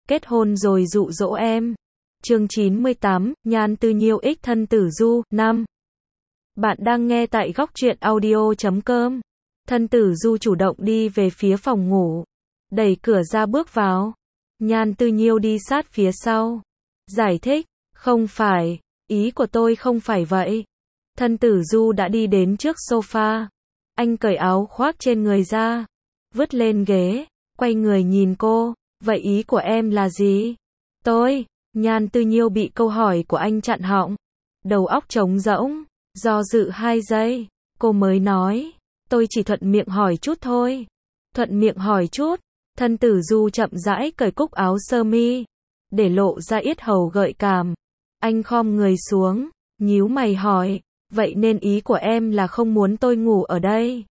kết hôn rồi dụ dỗ em. Chương 98, Nhan Tư Nhiêu ích thân tử du, 5. Bạn đang nghe tại góc truyện audio.com. Thân tử du chủ động đi về phía phòng ngủ, đẩy cửa ra bước vào. Nhan Tư Nhiêu đi sát phía sau, giải thích, không phải, ý của tôi không phải vậy. Thân tử du đã đi đến trước sofa. Anh cởi áo khoác trên người ra, vứt lên ghế, quay người nhìn cô, vậy ý của em là gì? Nhan Tư Nhiêu bị câu hỏi của anh chặn họng, đầu óc trống rỗng, do dự 2 giây, cô mới nói, tôi chỉ thuận miệng hỏi chút thôi. Thuận miệng hỏi chút. Thân tử du chậm rãi cởi cúc áo sơ mi, để lộ ra yết hầu gợi cảm. Anh khom người xuống, nhíu mày hỏi, vậy nên ý của em là không muốn tôi ngủ ở đây?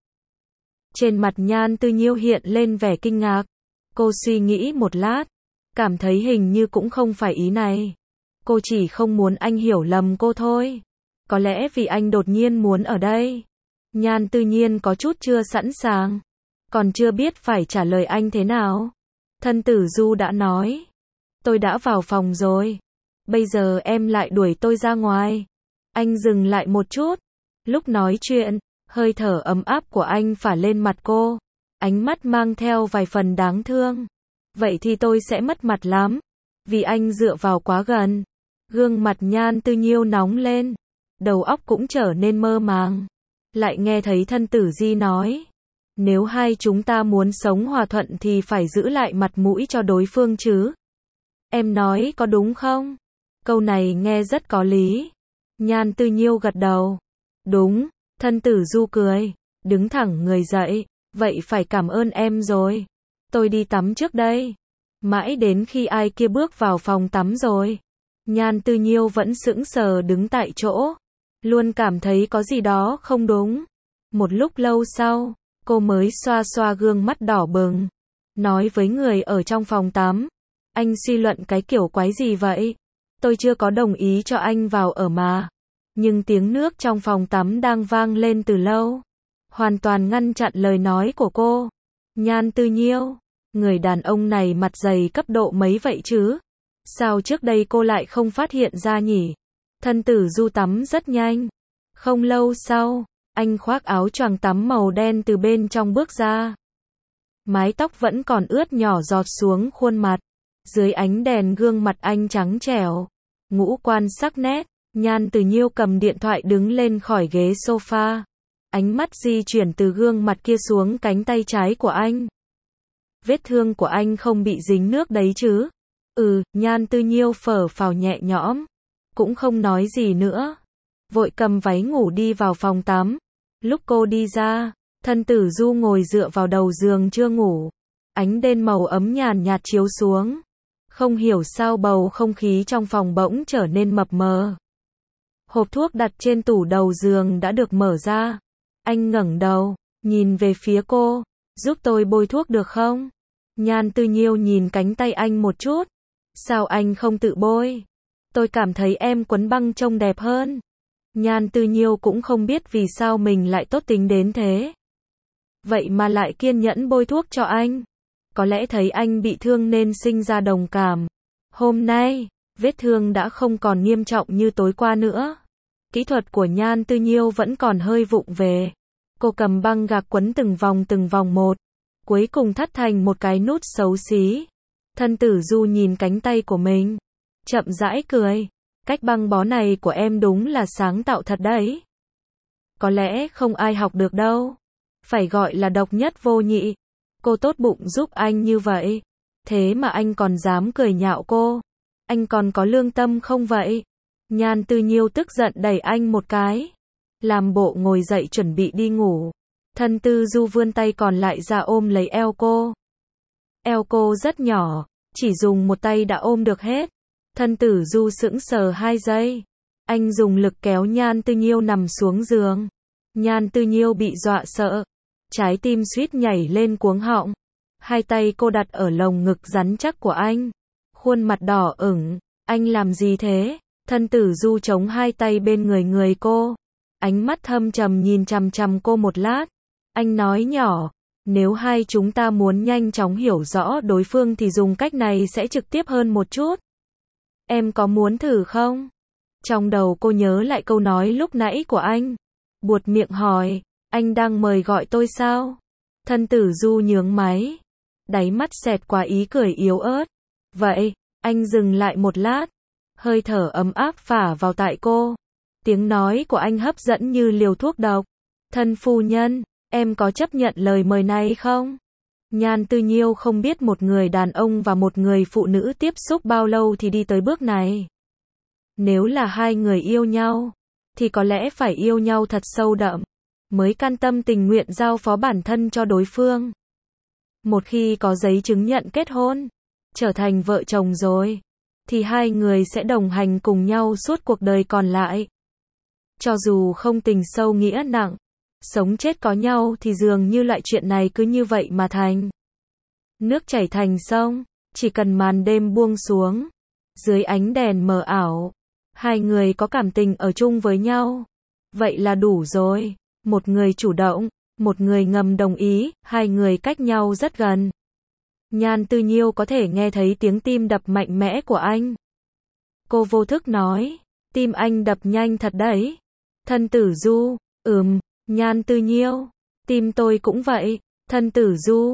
Trên mặt Nhan Tư Nhiêu hiện lên vẻ kinh ngạc. Cô suy nghĩ một lát, cảm thấy hình như cũng không phải ý này. Cô chỉ không muốn anh hiểu lầm cô thôi. Có lẽ vì anh đột nhiên muốn ở đây. Nhan Tư Nhiên có chút chưa sẵn sàng, còn chưa biết phải trả lời anh thế nào. Thân tử du đã nói, tôi đã vào phòng rồi, bây giờ em lại đuổi tôi ra ngoài. Anh dừng lại một chút, lúc nói chuyện, hơi thở ấm áp của anh phả lên mặt cô, ánh mắt mang theo vài phần đáng thương. Vậy thì tôi sẽ mất mặt lắm, vì anh dựa vào quá gần. Gương mặt Nhan Tư Nhiêu nóng lên, đầu óc cũng trở nên mơ màng. Lại nghe thấy thân tử di nói, nếu hai chúng ta muốn sống hòa thuận thì phải giữ lại mặt mũi cho đối phương chứ. Em nói có đúng không? Câu này nghe rất có lý. Nhan Tư Nhiêu gật đầu. Đúng. Thân tử du cười, đứng thẳng người dậy, vậy phải cảm ơn em rồi. Tôi đi tắm trước đây. Mãi đến khi ai kia bước vào phòng tắm rồi, Nhan Tư Nhiêu vẫn sững sờ đứng tại chỗ, luôn cảm thấy có gì đó không đúng. Một lúc lâu sau, cô mới xoa xoa gương mắt đỏ bừng, nói với người ở trong phòng tắm, anh suy luận cái kiểu quái gì vậy? Tôi chưa có đồng ý cho anh vào ở mà. Nhưng tiếng nước trong phòng tắm đang vang lên từ lâu, hoàn toàn ngăn chặn lời nói của cô. Nhan Tư Nhiêu, người đàn ông này mặt dày cấp độ mấy vậy chứ? Sao trước đây cô lại không phát hiện ra nhỉ? Thân tử du tắm rất nhanh. Không lâu sau, anh khoác áo choàng tắm màu đen từ bên trong bước ra. Mái tóc vẫn còn ướt nhỏ giọt xuống khuôn mặt. Dưới ánh đèn gương mặt anh trắng trẻo, ngũ quan sắc nét. Nhan Tư Nhiêu cầm điện thoại đứng lên khỏi ghế sofa. Ánh mắt di chuyển từ gương mặt kia xuống cánh tay trái của anh. Vết thương của anh không bị dính nước đấy chứ? Nhan Tư Nhiêu phở phào nhẹ nhõm, cũng không nói gì nữa. Vội cầm váy ngủ đi vào phòng tắm. Lúc cô đi ra, thân tử du ngồi dựa vào đầu giường chưa ngủ. Ánh đèn màu ấm nhàn nhạt chiếu xuống. Không hiểu sao bầu không khí trong phòng bỗng trở nên mập mờ. Hộp thuốc đặt trên tủ đầu giường đã được mở ra. Anh ngẩng đầu, nhìn về phía cô, giúp tôi bôi thuốc được không? Nhan Tư Nhiêu nhìn cánh tay anh một chút. Sao anh không tự bôi? Tôi cảm thấy em quấn băng trông đẹp hơn. Nhan Tư Nhiêu cũng không biết vì sao mình lại tốt tính đến thế. Vậy mà lại kiên nhẫn bôi thuốc cho anh. Có lẽ thấy anh bị thương nên sinh ra đồng cảm. Hôm nay, vết thương đã không còn nghiêm trọng như tối qua nữa. Kỹ thuật của Nhan Tư Nhiêu vẫn còn hơi vụng về. Cô cầm băng gạc quấn từng vòng một. Cuối cùng thắt thành một cái nút xấu xí. Thân tử du nhìn cánh tay của mình, chậm rãi cười. Cách băng bó này của em đúng là sáng tạo thật đấy. Có lẽ không ai học được đâu. Phải gọi là độc nhất vô nhị. Cô tốt bụng giúp anh như vậy. Thế mà anh còn dám cười nhạo cô. Anh còn có lương tâm không vậy? Nhan Tư Nhiêu tức giận đẩy anh một cái. Làm bộ ngồi dậy chuẩn bị đi ngủ. Thân tử du vươn tay còn lại ra ôm lấy eo cô. Eo cô rất nhỏ, chỉ dùng một tay đã ôm được hết. Thân tử du sững sờ 2 giây. Anh dùng lực kéo Nhan Tư Nhiêu nằm xuống giường. Nhan Tư Nhiêu bị dọa sợ. Trái tim suýt nhảy lên cuống họng. 2 tay cô đặt ở lồng ngực rắn chắc của anh. Khuôn mặt đỏ ửng. Anh làm gì thế? Thân tử du chống 2 tay bên người cô. Ánh mắt thâm trầm nhìn chằm chằm cô một lát. Anh nói nhỏ, Nếu hai chúng ta muốn nhanh chóng hiểu rõ đối phương thì dùng cách này sẽ trực tiếp hơn một chút. Em có muốn thử không? Trong đầu cô nhớ lại câu nói lúc nãy của anh. Buột miệng hỏi, anh đang mời gọi tôi sao? Thân Tử Du nhướng máy. Đáy mắt xẹt qua ý cười yếu ớt. Vậy, anh dừng lại một lát. Hơi thở ấm áp phả vào tại cô. Tiếng nói của anh hấp dẫn như liều thuốc độc. Thân phu nhân, em có chấp nhận lời mời này không? Nhan Tư Nhiêu không biết một người đàn ông và một người phụ nữ tiếp xúc bao lâu thì đi tới bước này. Nếu là hai người yêu nhau, thì có lẽ phải yêu nhau thật sâu đậm, mới can tâm tình nguyện giao phó bản thân cho đối phương. Một khi có giấy chứng nhận kết hôn, trở thành vợ chồng rồi, thì hai người sẽ đồng hành cùng nhau suốt cuộc đời còn lại. Cho dù không tình sâu nghĩa nặng, sống chết có nhau thì dường như loại chuyện này cứ như vậy mà thành. Nước chảy thành sông, chỉ cần màn đêm buông xuống, dưới ánh đèn mờ ảo, hai người có cảm tình ở chung với nhau. Vậy là đủ rồi, một người chủ động, một người ngầm đồng ý, hai người cách nhau rất gần. Nhan Tư Nhiêu có thể nghe thấy tiếng tim đập mạnh mẽ của anh. Cô vô thức nói, tim anh đập nhanh thật đấy. Thân Tử Du, Nhan Tư Nhiêu, tim tôi cũng vậy. Thân Tử Du,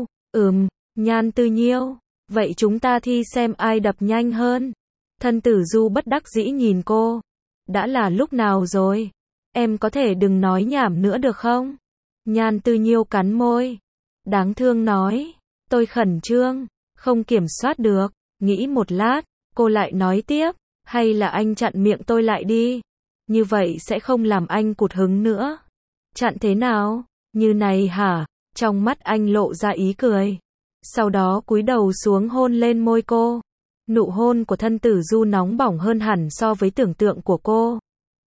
Nhan Tư Nhiêu, vậy chúng ta thi xem ai đập nhanh hơn. Thân Tử Du bất đắc dĩ nhìn cô. Đã là lúc nào rồi? Em có thể đừng nói nhảm nữa được không? Nhan Tư Nhiêu cắn môi. Đáng thương nói. Tôi khẩn trương, không kiểm soát được. Nghĩ một lát, cô lại nói tiếp. Hay là anh chặn miệng tôi lại đi. Như vậy sẽ không làm anh cụt hứng nữa. Chặn thế nào? Như này hả? Trong mắt anh lộ ra ý cười. Sau đó cúi đầu xuống hôn lên môi cô. Nụ hôn của Thân Tử Du nóng bỏng hơn hẳn so với tưởng tượng của cô.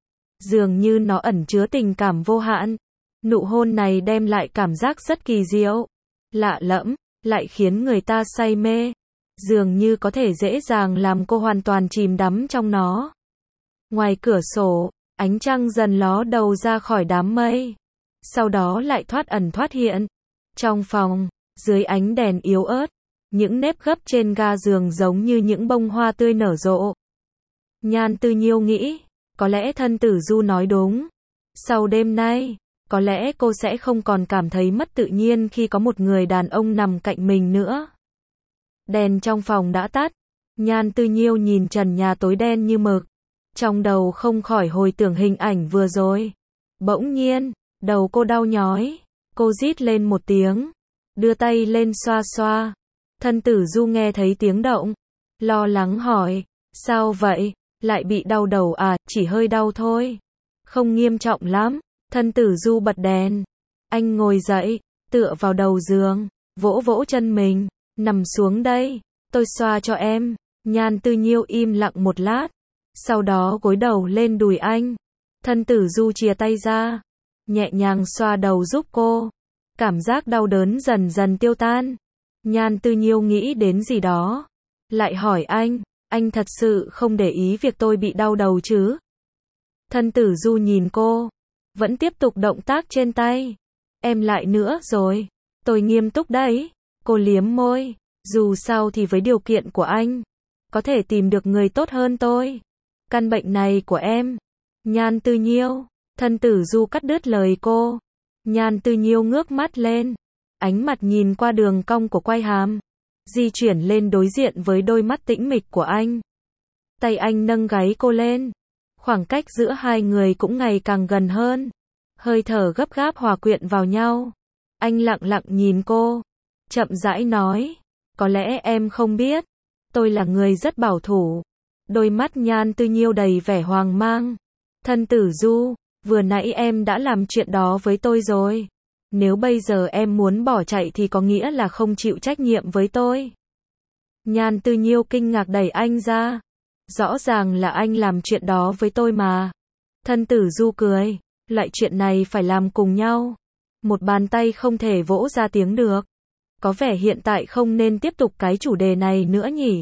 Dường như nó ẩn chứa tình cảm vô hạn. Nụ hôn này đem lại cảm giác rất kỳ diệu, lạ lẫm, lại khiến người ta say mê. Dường như có thể dễ dàng làm cô hoàn toàn chìm đắm trong nó. Ngoài cửa sổ, ánh trăng dần ló đầu ra khỏi đám mây. Sau đó lại thoát ẩn thoát hiện. Trong phòng, dưới ánh đèn yếu ớt, những nếp gấp trên ga giường giống như những bông hoa tươi nở rộ. Nhan Tư Nhiêu nghĩ, có lẽ Thân Tử Du nói đúng. Sau đêm nay, có lẽ cô sẽ không còn cảm thấy mất tự nhiên khi có một người đàn ông nằm cạnh mình nữa. Đèn trong phòng đã tắt. Nhan Tư Nhiêu nhìn trần nhà tối đen như mực. Trong đầu không khỏi hồi tưởng hình ảnh vừa rồi. Bỗng nhiên, đầu cô đau nhói. Cô rít lên một tiếng, đưa tay lên xoa xoa. Thân Tử Du nghe thấy tiếng động, lo lắng hỏi, sao vậy, lại bị đau đầu à? Chỉ hơi đau thôi, không nghiêm trọng lắm. Thân Tử Du bật đèn. Anh ngồi dậy, tựa vào đầu giường, vỗ vỗ chân mình, nằm xuống đây, tôi xoa cho em. Nhan Tư Nhiêu im lặng một lát, sau đó gối đầu lên đùi anh. Thân Tử Du chìa tay ra, nhẹ nhàng xoa đầu giúp cô. Cảm giác đau đớn dần dần tiêu tan. Nhan Tư Nhiêu nghĩ đến gì đó, lại hỏi anh thật sự không để ý việc tôi bị đau đầu chứ? Thân Tử Du nhìn cô, vẫn tiếp tục động tác trên tay. Em lại nữa rồi, tôi nghiêm túc đấy. Cô liếm môi, dù sao thì với điều kiện của anh, có thể tìm được người tốt hơn tôi. Căn bệnh này của em. Nhan Tư Nhiêu, Thân Tử Du cắt đứt lời cô. Nhan Tư Nhiêu ngước mắt lên, ánh mặt nhìn qua đường cong của quai hàm, di chuyển lên đối diện với đôi mắt tĩnh mịch của anh. Tay anh nâng gáy cô lên, khoảng cách giữa hai người cũng ngày càng gần hơn. Hơi thở gấp gáp hòa quyện vào nhau. Anh lặng lặng nhìn cô, chậm rãi nói, có lẽ em không biết, tôi là người rất bảo thủ. Đôi mắt Nhan Tư Nhiêu đầy vẻ hoang mang. Thân Tử Du, vừa nãy em đã làm chuyện đó với tôi rồi. Nếu bây giờ em muốn bỏ chạy thì có nghĩa là không chịu trách nhiệm với tôi. Nhan Tư Nhiêu kinh ngạc đẩy anh ra. Rõ ràng là anh làm chuyện đó với tôi mà. Thân Tử Du cười, loại chuyện này phải làm cùng nhau. Một bàn tay không thể vỗ ra tiếng được. Có vẻ hiện tại không nên tiếp tục cái chủ đề này nữa nhỉ.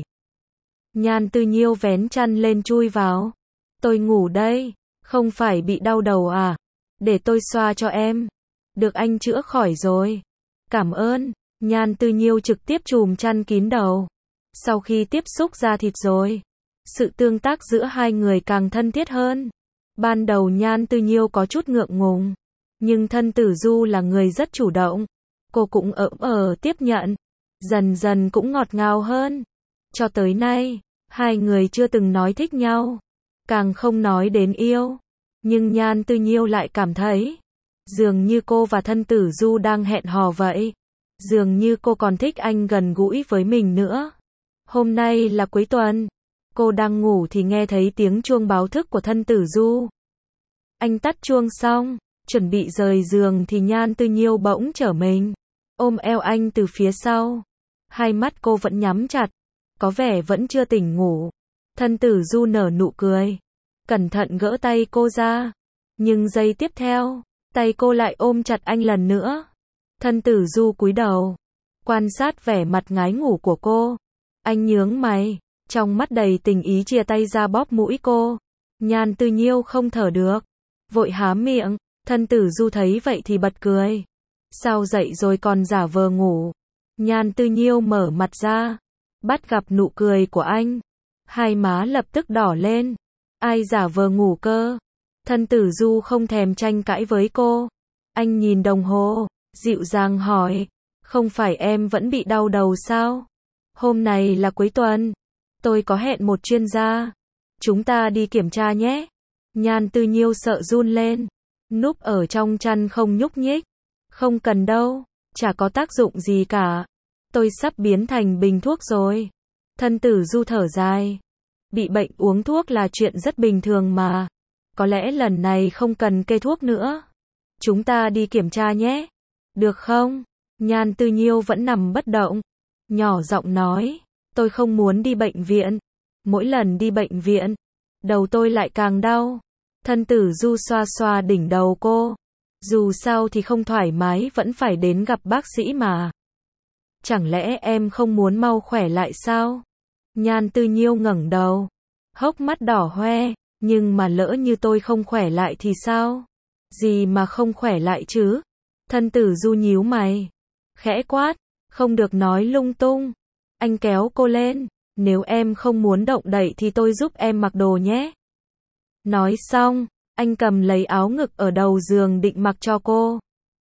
Nhan Tư Nhiêu vén chăn lên chui vào. Tôi ngủ đây, không phải bị đau đầu à? Để tôi xoa cho em. Được anh chữa khỏi rồi. Cảm ơn. Nhan Tư Nhiêu trực tiếp chùm chăn kín đầu. Sau khi tiếp xúc da thịt rồi, sự tương tác giữa hai người càng thân thiết hơn. Ban đầu Nhan Tư Nhiêu có chút ngượng ngùng, nhưng Thân Tử Du là người rất chủ động. Cô cũng tiếp nhận, dần dần cũng ngọt ngào hơn. Cho tới nay, hai người chưa từng nói thích nhau, càng không nói đến yêu. Nhưng Nhan Tư Nhiêu lại cảm thấy, dường như cô và Thân Tử Du đang hẹn hò vậy. Dường như cô còn thích anh gần gũi với mình nữa. Hôm nay là cuối tuần, cô đang ngủ thì nghe thấy tiếng chuông báo thức của Thân Tử Du. Anh tắt chuông xong, chuẩn bị rời giường thì Nhan Tư Nhiêu bỗng trở mình, ôm eo anh từ phía sau. Hai mắt cô vẫn nhắm chặt, có vẻ vẫn chưa tỉnh ngủ. Thân Tử Du nở nụ cười, cẩn thận gỡ tay cô ra. Nhưng giây tiếp theo, tay cô lại ôm chặt anh lần nữa. Thân Tử Du cúi đầu, quan sát vẻ mặt ngái ngủ của cô. Anh nhướng mày, trong mắt đầy tình ý chìa tay ra bóp mũi cô. Nhan Tư Nhiêu không thở được, vội há miệng. Thân Tử Du thấy vậy thì bật cười. Sao dậy rồi còn giả vờ ngủ? Nhan Tư Nhiêu mở mặt ra, bắt gặp nụ cười của anh. Hai má lập tức đỏ lên. Ai giả vờ ngủ cơ? Thân Tử Du không thèm tranh cãi với cô. Anh nhìn đồng hồ, dịu dàng hỏi, không phải em vẫn bị đau đầu sao? Hôm nay là cuối tuần, tôi có hẹn một chuyên gia. Chúng ta đi kiểm tra nhé. Nhan Tư Nhiêu sợ run lên, núp ở trong chăn không nhúc nhích. Không cần đâu, chả có tác dụng gì cả. Tôi sắp biến thành bình thuốc rồi. Thân Tử Du thở dài. Bị bệnh uống thuốc là chuyện rất bình thường mà. Có lẽ lần này không cần kê thuốc nữa. Chúng ta đi kiểm tra nhé. Được không? Nhan Tư Nhiêu vẫn nằm bất động, nhỏ giọng nói, tôi không muốn đi bệnh viện. Mỗi lần đi bệnh viện, đầu tôi lại càng đau. Thân Tử Du xoa xoa đỉnh đầu cô. Dù sao thì không thoải mái vẫn phải đến gặp bác sĩ mà. Chẳng lẽ em không muốn mau khỏe lại sao? Nhan Tư Nhiêu ngẩng đầu, hốc mắt đỏ hoe, nhưng mà lỡ như tôi không khỏe lại thì sao? Gì mà không khỏe lại chứ? Thân Tử Du nhíu mày, khẽ quát, không được nói lung tung. Anh kéo cô lên, nếu em không muốn động đậy thì tôi giúp em mặc đồ nhé. Nói xong, anh cầm lấy áo ngực ở đầu giường định mặc cho cô.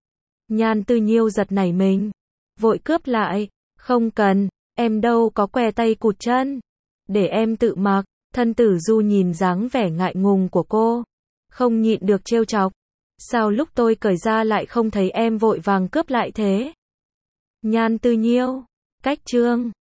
Nhan Tư Nhiêu giật nảy mình, vội cướp lại, không cần, em đâu có què tay cụt chân. Để em tự mặc. Thân Tử Du nhìn dáng vẻ ngại ngùng của cô, không nhịn được trêu chọc. Sao lúc tôi cởi ra lại không thấy em vội vàng cướp lại thế? Nhan Tư Nhiêu, cách chương